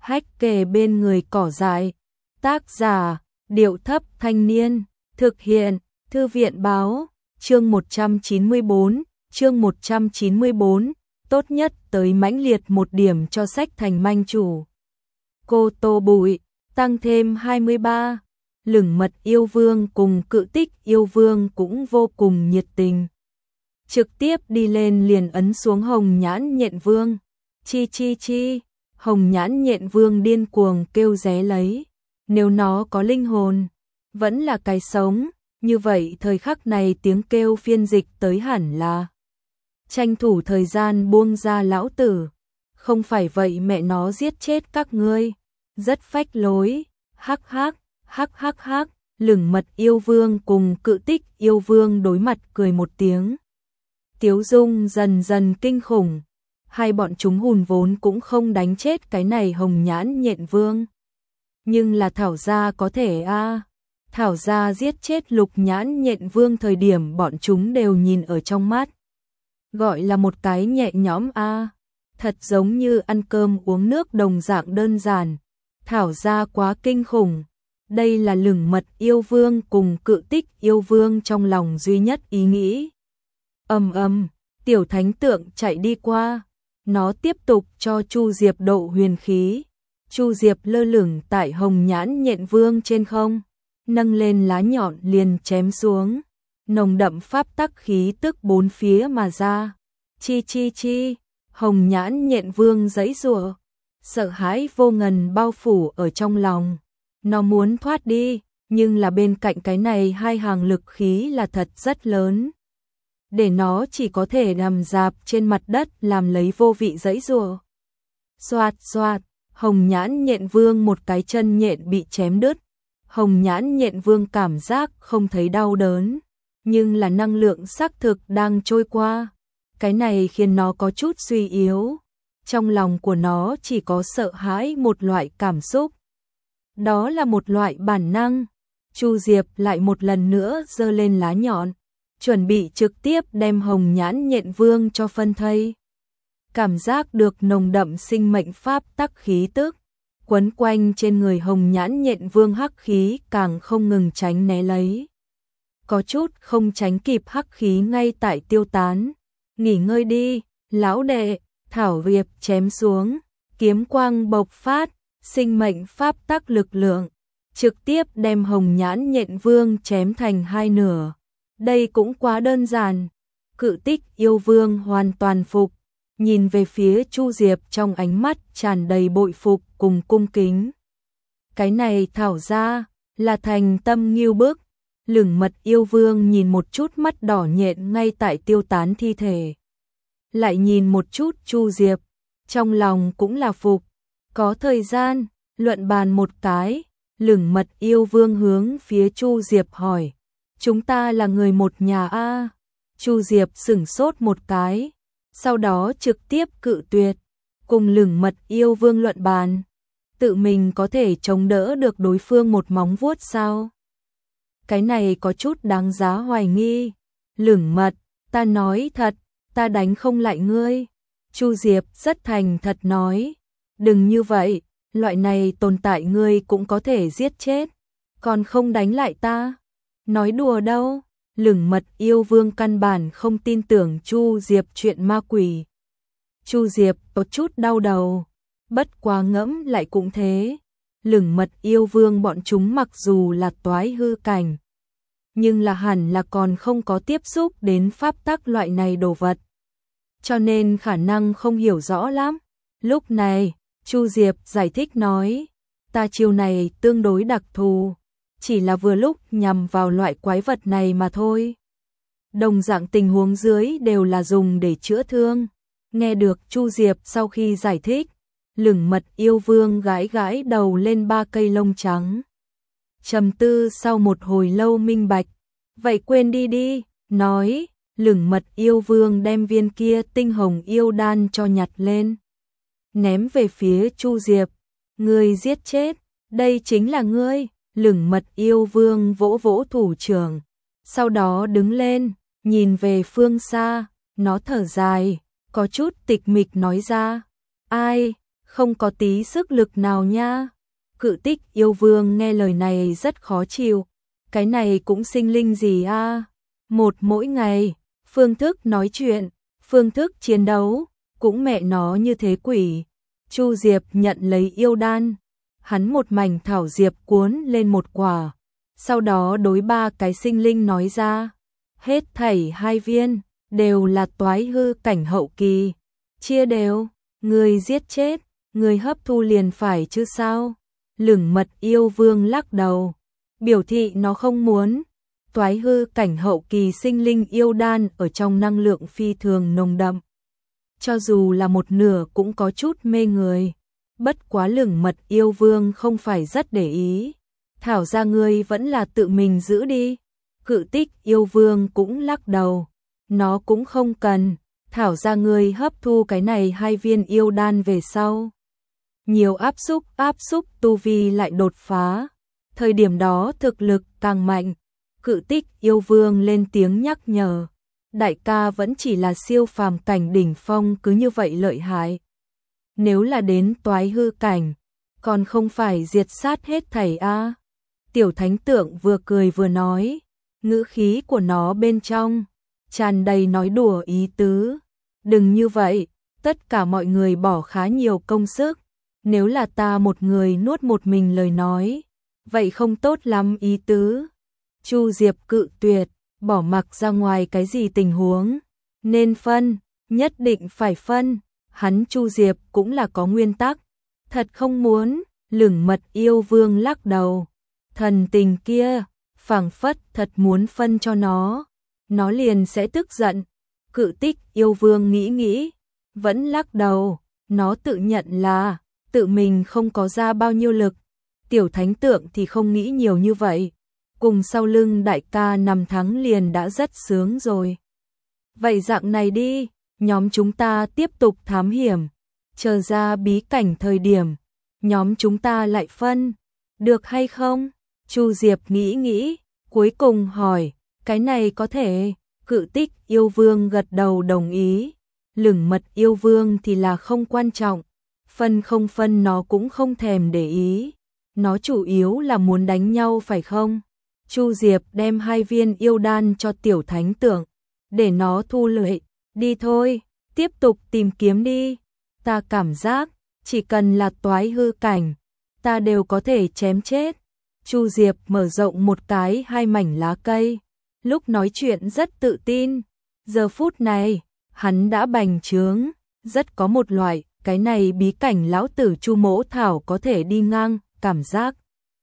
hách kề bên người cỏ dại. Tác giả, Điệu Thấp Thanh Niên. Thực hiện, Thư viện Báo. Chương 194, chương 194. Tốt nhất tới mãnh liệt một điểm cho sách thành manh chủ. Cô Tô Bụi, tăng thêm 23. Lửng Mật Yêu Vương cùng Cự Tích Yêu Vương cũng vô cùng nhiệt tình. Trực tiếp đi lên liền ấn xuống Hồng Nhãn Nhện Vương. Chi chi chi, Hồng Nhãn Nhện Vương điên cuồng kêu ré lấy. Nếu nó có linh hồn, vẫn là cái sống, như vậy thời khắc này tiếng kêu phiên dịch tới hẳn là tranh thủ thời gian buông ra lão tử. Không phải vậy mẹ nó giết chết các ngươi. Rất phách lối, hắc hắc, hắc hắc hắc. Lửng Mật Yêu Vương cùng Cự Tích Yêu Vương đối mặt cười một tiếng. Tiếu dung dần dần kinh khủng. Hai bọn chúng hùn vốn cũng không đánh chết cái này Hồng Nhãn Nhện Vương. Nhưng là Thảo Gia có thể a. Thảo Gia giết chết Lục Nhãn Nhện Vương thời điểm bọn chúng đều nhìn ở trong mắt. Gọi là một cái nhẹ nhõm a. Thật giống như ăn cơm uống nước đồng dạng đơn giản. Thảo Gia quá kinh khủng. Đây là Lửng Mật Yêu Vương cùng Cự Tích Yêu Vương trong lòng duy nhất ý nghĩ. Tiểu thánh tượng chạy đi qua. Nó tiếp tục cho Chu Diệp độ huyền khí. Chu Diệp lơ lửng tại Hồng Nhãn Nhện Vương trên không, nâng lên lá nhọn liền chém xuống. Nồng đậm pháp tắc khí tức bốn phía mà ra. Chi chi chi, Hồng Nhãn Nhện Vương giãy giụa, sợ hãi vô ngần bao phủ ở trong lòng. Nó muốn thoát đi, nhưng là bên cạnh cái này hai hàng lực khí là thật rất lớn. Để nó chỉ có thể nằm rạp trên mặt đất làm lấy vô vị giãy giụa. Xoạt xoạt, Hồng Nhãn Nhện Vương một cái chân nhện bị chém đứt. Hồng Nhãn Nhện Vương cảm giác không thấy đau đớn, nhưng là năng lượng xác thực đang trôi qua. Cái này khiến nó có chút suy yếu. Trong lòng của nó chỉ có sợ hãi một loại cảm xúc. Đó là một loại bản năng. Chu Diệp lại một lần nữa giơ lên lá nhọn, chuẩn bị trực tiếp đem Hồng Nhãn Nhện Vương cho phân thây. Cảm giác được nồng đậm sinh mệnh pháp tắc khí tức quấn quanh trên người Hồng Nhãn Nhện Vương, hắc khí càng không ngừng tránh né lấy. Có chút không tránh kịp, hắc khí ngay tại tiêu tán. Nghỉ ngơi đi, lão đệ. Thảo Diệp chém xuống, kiếm quang bộc phát, sinh mệnh pháp tắc lực lượng trực tiếp đem Hồng Nhãn Nhện Vương chém thành hai nửa. Đây cũng quá đơn giản. Cự Tích Yêu Vương hoàn toàn phục, nhìn về phía Chu Diệp trong ánh mắt tràn đầy bội phục cùng cung kính. Cái này Thảo Gia là thành tâm nghiêu bức. Lửng Mật Yêu Vương nhìn một chút mắt đỏ nhện ngay tại tiêu tán thi thể, lại nhìn một chút Chu Diệp, trong lòng cũng là phục. Có thời gian luận bàn một cái. Lửng Mật Yêu Vương hướng phía Chu Diệp hỏi, chúng ta là người một nhà a? Chu Diệp sửng sốt một cái, sau đó trực tiếp cự tuyệt cùng Lửng Mật Yêu Vương luận bàn. Tự mình có thể chống đỡ được đối phương một móng vuốt sao? Cái này có chút đáng giá hoài nghi. Lửng Mật, ta nói thật, ta đánh không lại ngươi. Chu Diệp rất thành thật nói, đừng như vậy, loại này tồn tại ngươi cũng có thể giết chết, còn không đánh lại ta. Nói đùa đâu. Lửng Mật Yêu Vương căn bản không tin tưởng Chu Diệp chuyện ma quỷ. Chu Diệp có chút đau đầu, bất quá ngẫm lại cũng thế. Lửng Mật Yêu Vương bọn chúng mặc dù là toái hư cảnh, nhưng là hẳn là còn không có tiếp xúc đến pháp tắc loại này đồ vật, cho nên khả năng không hiểu rõ lắm. Lúc này, Chu Diệp giải thích nói, ta chiêu này tương đối đặc thù, chỉ là vừa lúc nhằm vào loại quái vật này mà thôi. Đồng dạng tình huống dưới đều là dùng để chữa thương. Nghe được Chu Diệp sau khi giải thích, Lửng Mật Yêu Vương gãi gãi đầu lên ba cây lông trắng. Trầm tư sau một hồi lâu minh bạch, vậy quên đi đi, nói. Lửng Mật Yêu Vương đem viên kia tinh hồng yêu đan cho nhặt lên, ném về phía Chu Diệp. Ngươi giết chết, đây chính là ngươi. Lửng Mật Yêu Vương vỗ vỗ thủ trưởng, sau đó đứng lên, nhìn về phương xa, nó thở dài, có chút tịch mịch nói ra, ai, không có tí sức lực nào nha. Cự Tích yêu vương nghe lời này rất khó chịu. Cái này cũng sinh linh gì a? Một mỗi ngày, phương thức nói chuyện, phương thức chiến đấu, cũng mẹ nó như thế quỷ. Chu Diệp nhận lấy yêu đan, hắn một mảnh thảo diệp cuốn lên một quả, sau đó đối 3 cái sinh linh nói ra, hết thảy 2 viên, đều là toái hư cảnh hậu kỳ, chia đều, người giết chết, người hấp thu liền phải chứ sao? Lửng Mật yêu vương lắc đầu, biểu thị nó không muốn. Toái hư cảnh hậu kỳ sinh linh yêu đan ở trong năng lượng phi thường nồng đậm. Cho dù là một nửa cũng có chút mê người. Bất quá Lửng Mật yêu vương không phải rất để ý. Thảo ra ngươi vẫn là tự mình giữ đi. Cự Tích yêu vương cũng lắc đầu. Nó cũng không cần. Thảo ra ngươi hấp thu cái này 2 viên yêu đan về sau. Nhiều áp xúc tu vi lại đột phá. Thời điểm đó thực lực càng mạnh. Cự Tích yêu vương lên tiếng nhắc nhở. Đại ca vẫn chỉ là siêu phàm cảnh đỉnh phong cứ như vậy lợi hại. Nếu là đến toái hư cảnh, còn không phải diệt sát hết thảy a? Tiểu thánh tượng vừa cười vừa nói, ngữ khí của nó bên trong tràn đầy nói đùa ý tứ. Đừng như vậy, tất cả mọi người bỏ khá nhiều công sức. Nếu là ta một người nuốt một mình lời nói, vậy không tốt lắm ý tứ. Chu Diệp cự tuyệt, bỏ mặc ra ngoài cái gì tình huống. Nên phân, nhất định phải phân. Hắn Chu Diệp cũng là có nguyên tắc. Thật không muốn, Lửng Mật yêu vương lắc đầu. Thần tình kia, phảng phất thật muốn phân cho nó liền sẽ tức giận. Cự Tích yêu vương nghĩ, vẫn lắc đầu. Nó tự nhận là tự mình không có ra bao nhiêu lực. Tiểu thánh tượng thì không nghĩ nhiều như vậy. Cùng sau lưng đại ca nằm thắng liền đã rất sướng rồi. Vậy dạng này đi, nhóm chúng ta tiếp tục thám hiểm. Chờ ra bí cảnh thời điểm, nhóm chúng ta lại phân. Được hay không? Chu Diệp nghĩ, cuối cùng hỏi, cái này có thể? Cự Tích yêu vương gật đầu đồng ý. Lửng Mật yêu vương thì là không quan trọng. Phân không phân nó cũng không thèm để ý. Nó chủ yếu là muốn đánh nhau phải không? Chu Diệp đem 2 viên yêu đan cho tiểu thánh tượng, để nó thu lợi. Đi thôi, tiếp tục tìm kiếm đi. Ta cảm giác, chỉ cần là toái hư cảnh, ta đều có thể chém chết. Chu Diệp mở rộng một cái 2 mảnh lá cây, lúc nói chuyện rất tự tin. Giờ phút này, hắn đã bành trướng, rất có một loại, cái này bí cảnh lão tử Chu Mỗ Thảo có thể đi ngang, cảm giác.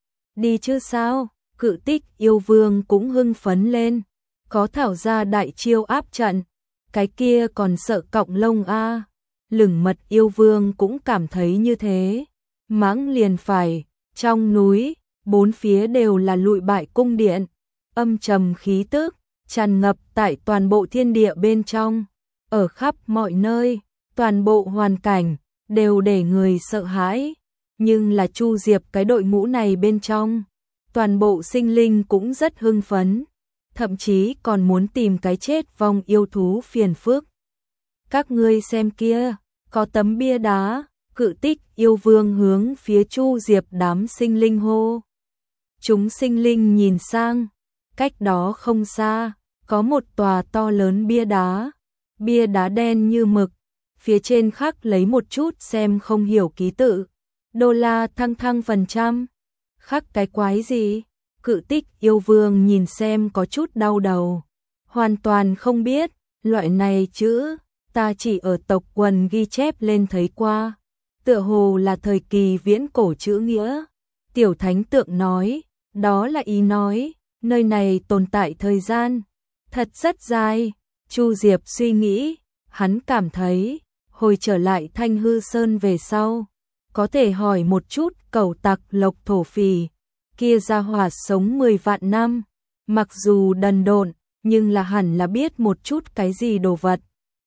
Đi chứ sao? Cự Tích yêu vương cũng hưng phấn lên. Có thảo ra đại chiêu áp trận. Cái kia còn sợ cọng lông a. Lửng Mật yêu vương cũng cảm thấy như thế. Mãng liền phải. Trong núi, 4 phía đều là lụi bại cung điện. Âm trầm khí tức, tràn ngập tại toàn bộ thiên địa bên trong. Ở khắp mọi nơi, toàn bộ hoàn cảnh, đều để người sợ hãi. Nhưng là Chu Diệp cái đội ngũ này bên trong. Toàn bộ sinh linh cũng rất hưng phấn, thậm chí còn muốn tìm cái chết vong yêu thú phiền phức. Các ngươi xem kia, có tấm bia đá. Cự Tích yêu vương hướng phía Chu Diệp đám sinh linh hô. Chúng sinh linh nhìn sang, cách đó không xa, có một tòa to lớn bia đá. Bia đá đen như mực, phía trên khắc lấy một chút xem không hiểu ký tự. Đô la thăng %. Khắc cái quái gì? Cự Tích yêu vương nhìn xem có chút đau đầu. Hoàn toàn không biết, loại này chữ, ta chỉ ở tộc quần ghi chép lên thấy qua. Tựa hồ là thời kỳ viễn cổ chữ nghĩa. Tiểu thánh tượng nói, đó là ý nói, nơi này tồn tại thời gian. Thật rất dài. Chu Diệp suy nghĩ, hắn cảm thấy, hồi trở lại Thanh Hư Sơn về sau. Có thể hỏi một chút cẩu tặc Lộc thổ phỉ, kia gia hỏa sống 10 vạn năm, mặc dù đần độn, nhưng là hẳn là biết một chút cái gì đồ vật.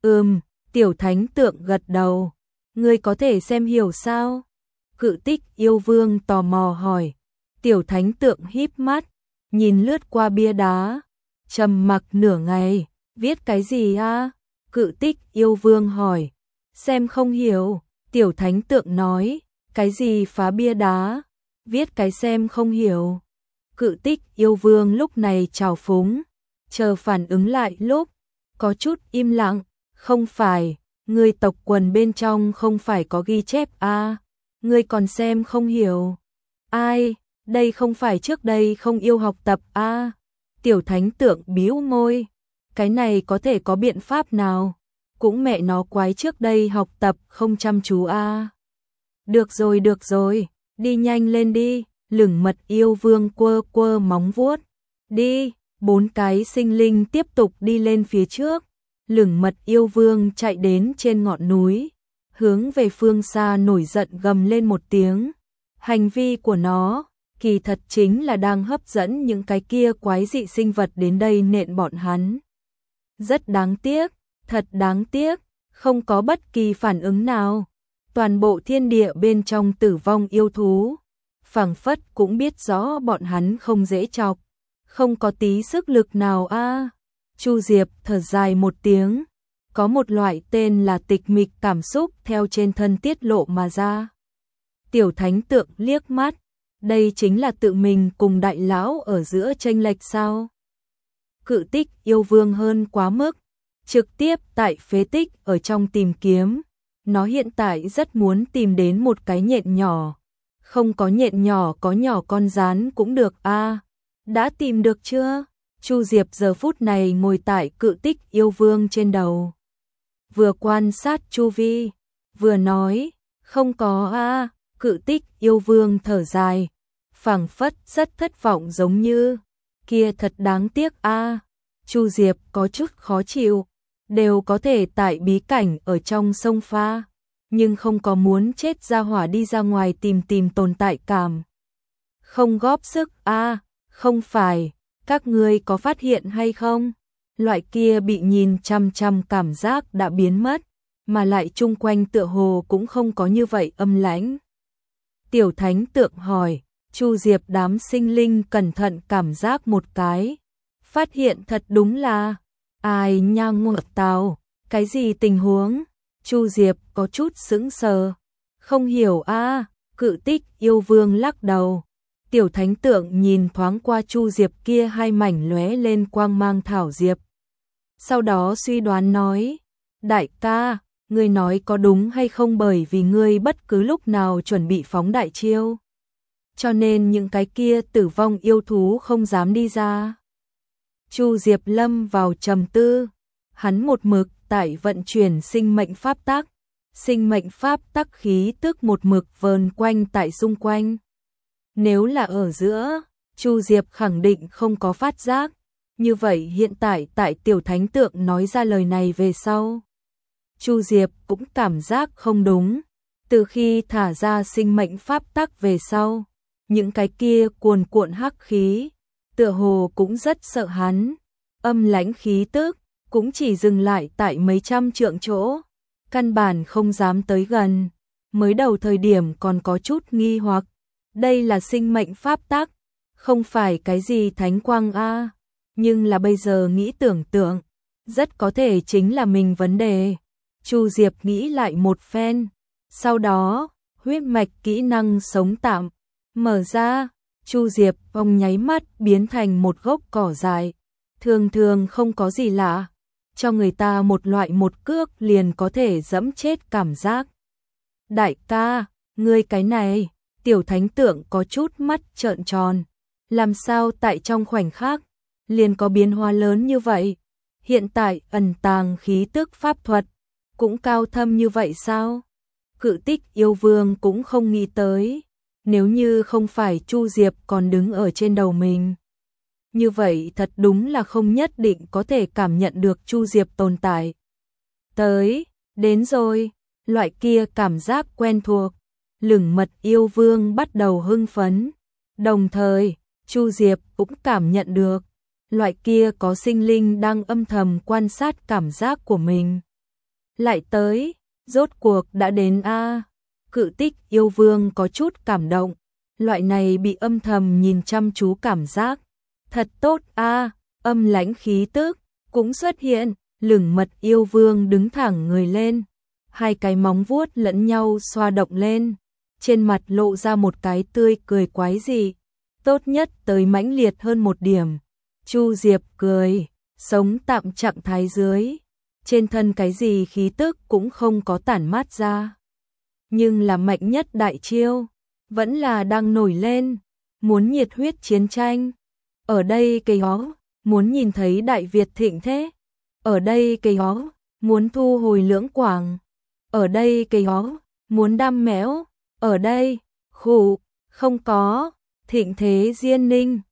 Tiểu thánh tượng gật đầu. Ngươi có thể xem hiểu sao? Cự Tích yêu vương tò mò hỏi. Tiểu thánh tượng híp mắt, nhìn lướt qua bia đá, trầm mặc nửa ngày, viết cái gì a? Cự Tích yêu vương hỏi. Xem không hiểu. Tiểu thánh tượng nói, cái gì phá bia đá, viết cái xem không hiểu. Cự Tích yêu vương lúc này trào phúng, chờ phản ứng lại lúc, có chút im lặng, không phải, người tộc quần bên trong không phải có ghi chép à, người còn xem không hiểu. Ai, đây không phải trước đây không yêu học tập à, tiểu thánh tượng bĩu môi, cái này có thể có biện pháp nào, cũng mẹ nó quái trước đây học tập không chăm chú à. Được rồi, đi nhanh lên đi, Lửng Mật yêu vương quơ quơ móng vuốt. Đi, 4 cái sinh linh tiếp tục đi lên phía trước. Lửng Mật yêu vương chạy đến trên ngọn núi, hướng về phương xa nổi giận gầm lên một tiếng. Hành vi của nó, kỳ thật chính là đang hấp dẫn những cái kia quái dị sinh vật đến đây nện bọn hắn. Rất đáng tiếc, thật đáng tiếc, không có bất kỳ phản ứng nào. Toàn bộ thiên địa bên trong tử vong yêu thú, phảng phất cũng biết rõ bọn hắn không dễ chọc, không có tí sức lực nào a. Chu Diệp thở dài một tiếng, có một loại tên là tịch mịch cảm xúc theo trên thân tiết lộ mà ra. Tiểu thánh tượng liếc mắt, đây chính là tự mình cùng đại lão ở giữa chênh lệch sao? Cự Tích yêu vương hơn quá mức, trực tiếp tại phế tích ở trong tìm kiếm. Nó hiện tại rất muốn tìm đến một cái nhện nhỏ. Không có nhện nhỏ có nhỏ con rán cũng được a. Đã tìm được chưa? Chu Diệp giờ phút này ngồi tại Cự Tích yêu vương trên đầu. Vừa quan sát chu vi, vừa nói, không có a. Cự Tích yêu vương thở dài, phảng phất rất thất vọng giống như, kia thật đáng tiếc a. Chu Diệp có chút khó chịu, đều có thể tại bí cảnh ở trong sông pha, nhưng không có muốn chết ra hỏa đi ra ngoài tìm tồn tại cảm. Không góp sức a, không phải, các ngươi có phát hiện hay không? Loại kia bị nhìn chăm chăm cảm giác đã biến mất, mà lại chung quanh tựa hồ cũng không có như vậy âm lãnh. Tiểu thánh tượng hỏi, Chu Diệp đám sinh linh cẩn thận cảm giác một cái, phát hiện thật đúng là, ai nha ngọt tào, cái gì tình huống? Chu Diệp có chút sững sờ, không hiểu a. Cự Tích yêu vương lắc đầu. Tiểu thánh tượng nhìn thoáng qua Chu Diệp kia hai mảnh lóe lên quang mang thảo diệp. Sau đó suy đoán nói, đại ca, ngươi nói có đúng hay không, bởi vì ngươi bất cứ lúc nào chuẩn bị phóng đại chiêu, cho nên những cái kia tử vong yêu thú không dám đi ra. Chu Diệp lâm vào trầm tư, hắn một mực tại vận chuyển sinh mệnh pháp tắc, sinh mệnh pháp tắc khí tức một mực vờn quanh tại xung quanh. Nếu là ở giữa, Chu Diệp khẳng định không có phát giác, như vậy hiện tại tại tiểu thánh tượng nói ra lời này về sau, Chu Diệp cũng cảm giác không đúng, từ khi thả ra sinh mệnh pháp tắc về sau, những cái kia cuồn cuộn hắc khí, tựa hồ cũng rất sợ hắn, âm lãnh khí tức cũng chỉ dừng lại tại mấy trăm trượng chỗ, căn bản không dám tới gần. Mới đầu thời điểm còn có chút nghi hoặc, đây là sinh mệnh pháp tắc, không phải cái gì thánh quang a, nhưng là bây giờ nghĩ tưởng tượng, rất có thể chính là mình vấn đề. Chu Diệp nghĩ lại một phen, sau đó, huyết mạch kỹ năng sống tạm mở ra, Chu Diệp vòng nháy mắt biến thành một gốc cỏ dại, thường không có gì lạ, cho người ta một loại một cước liền có thể dẫm chết cảm giác. Đại ca, ngươi cái này, tiểu thánh tượng có chút mắt trợn tròn, làm sao tại trong khoảnh khắc liền có biến hóa lớn như vậy? Hiện tại ẩn tàng khí tức pháp thuật cũng cao thâm như vậy sao? Cự Tích yêu vương cũng không nghĩ tới, nếu như không phải Chu Diệp còn đứng ở trên đầu mình, như vậy thật đúng là không nhất định có thể cảm nhận được Chu Diệp tồn tại. Đến rồi, loại kia cảm giác quen thuộc, Lửng Mật yêu vương bắt đầu hưng phấn, đồng thời, Chu Diệp cũng cảm nhận được, loại kia có sinh linh đang âm thầm quan sát cảm giác của mình. Lại tới, rốt cuộc đã đến a. Cự Tích yêu vương có chút cảm động, loại này bị âm thầm nhìn chăm chú cảm giác, thật tốt a. Âm lãnh khí tức cũng xuất hiện, Lửng Mật yêu vương đứng thẳng người lên, hai cái móng vuốt lẫn nhau xoa động lên, trên mặt lộ ra một cái tươi cười quái dị, tốt nhất tới mãnh liệt hơn một điểm. Chu Diệp cười, sống tạm trạng thái dưới, trên thân cái gì khí tức cũng không có tản mát ra. Nhưng là mạnh nhất đại chiêu, vẫn là đang nổi lên, muốn nhiệt huyết chiến tranh. Ở đây cây ó, muốn nhìn thấy Đại Việt thịnh thế. Ở đây cây ó, muốn thu hồi Lưỡng Quảng. Ở đây cây ó, muốn đam mẽo. Ở đây, khụ, không có, thịnh thế Diên Ninh.